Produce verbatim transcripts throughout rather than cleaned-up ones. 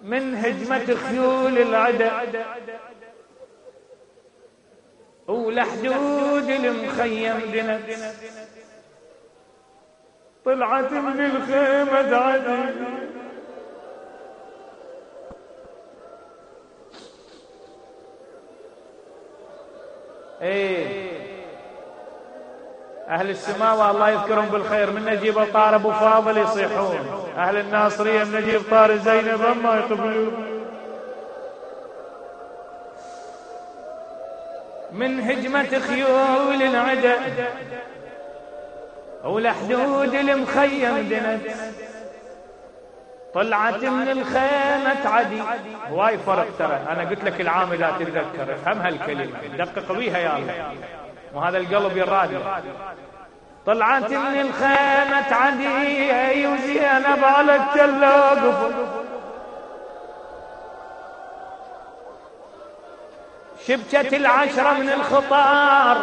من هجمة خيول العدا ولحدود المخيم دنت، طلعت من الخيمة عدي ايه اهل السماوة الله يذكرهم بالخير، من نجيب طار ابو فاضل يصيحون، اهل الناصرية من نجيب طار زينب ما يقبلون. من هجمة خيول العدا ولحدود المخيم دنت، طلعت من الخيمة عدي. هواي فرق ترى، انا قلت لك العام اذا تتذكر افهم هالكلمة دقق بيها يا الله، وهذا القلب يراد. طلعت من الخيمة عدي وزينب على التلاقف، شبكت العشرة من الخطار،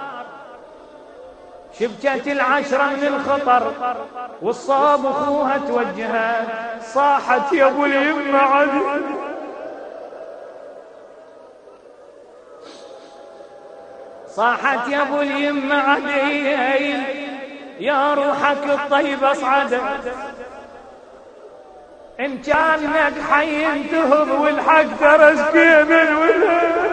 شبكت العشرة من الخطر، والصاب اخوها توجهت صاحت يا ابو اليمة عدي. صاحت يا ابو اليمة عدي يا روحك الطيب اصعد، ان كانك حي انتهب والحق ترى سكين الولد.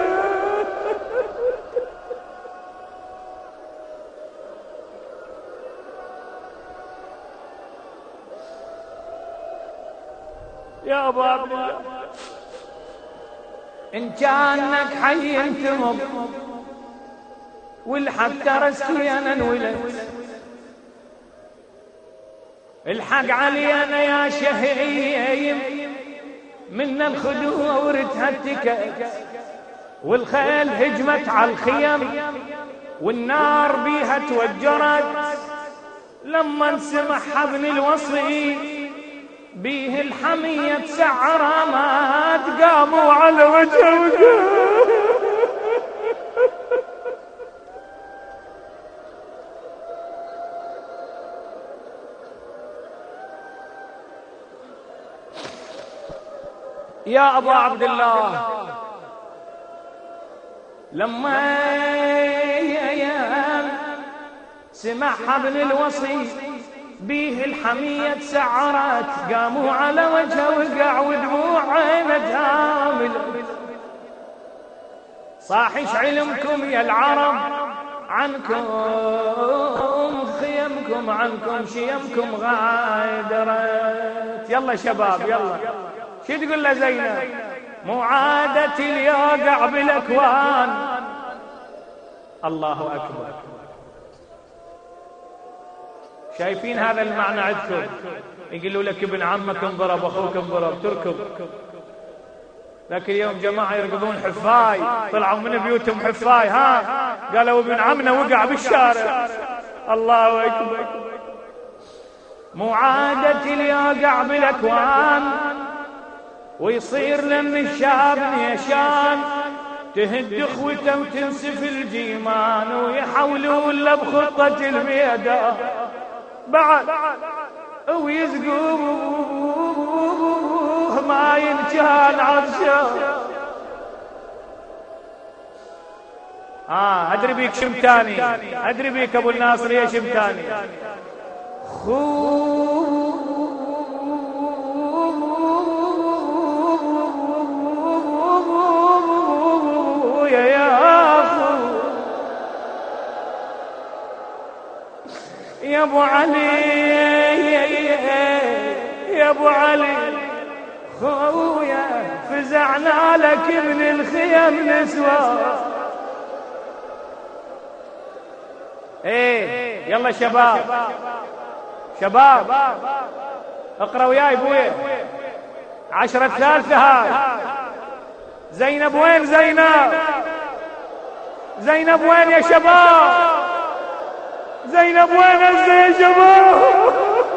يا ابو عبد الله ان كانك حي انتهب والحق ترى سكين الولد، الحق علينا يا شهيم من الخدور تهتكت، والخيل هجمت على الخيم والنار بيها توجرت، لما انسمح ابن الوصي بيه الحمية تسعر ما تقاموا على وجهه. يا أبا عبد الله لما سمعها ابن الوصي بيه الحمية تسعرت، قاموا على وجهه وقع ودموع عينه تامل. صاحش علمكم يا العرب عنكم خيمكم، عنكم شيمكم غادرت. يلا شباب يلا شو تقول له زينب؟ مو عادة اليوقع بالاكوان. الله اكبر. شايفين هذا المعنى عندكم؟ يقولوا لك ابن عمك انضرب اخوك انضرب تركب، لكن اليوم جماعه يركضون حفاي، طلعوا من بيوتهم حفاي، ها قالوا ابن عمنا وقع بالشارع. الله اكبر. مو عادة اليوقع بالاكوان ويصير لم الشاب نيشان، تهد اخوته وتنسف الجيمان ويحولون له بخطة الميدان بعد ويزقوه ما ينكان عطشان. اه ادري بيك شمتاني، ادري بيك ابو الناصر يا شمتاني. خو يا ابو علي يا ابو علي خويا فزعنا لك من الخيم نسوى. ايه يلا شباب شباب اقرأ وياي بويا عشرة ثالثة هاي. زينب وين؟ زينب زينب وين يا شباب؟ زينب وين هسه يا شباب؟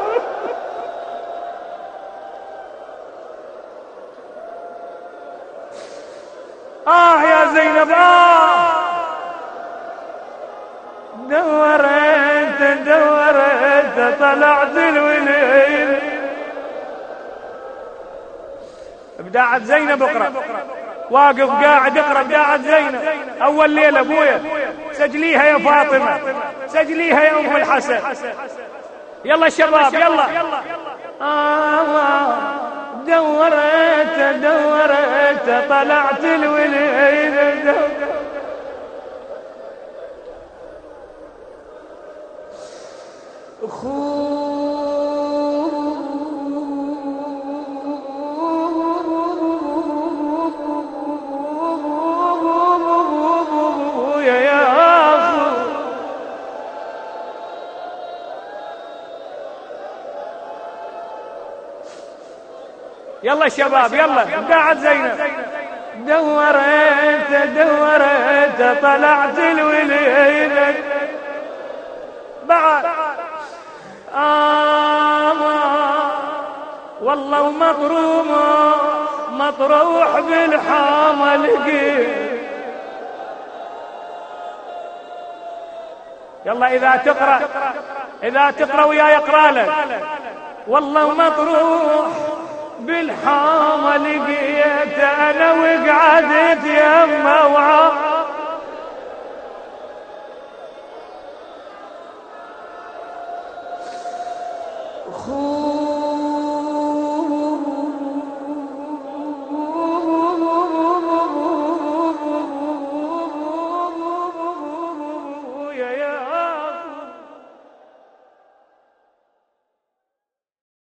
آه يا زينب آه. دورت دورت طلعت الوليل بداعة زينب اقرأ. واقف قاعد اقرأ بداعة زينب. أول ليلة أبويا سجليها يا فاطمة، سجليها يا أم الحسن. يلا شباب يلا. آه دورت دورت طلعت الوليد يا يا يلا شباب يلا. قاعد زينب دورت دورت طلعت الوليد بعد آه والله ومطروم مطروح بالحامة لقيت. يلا إذا تقرأ إذا تقرأ ويا يقرأ لك. والله مطروح بالحامة لقيت أنا وقعدت يما وعا خو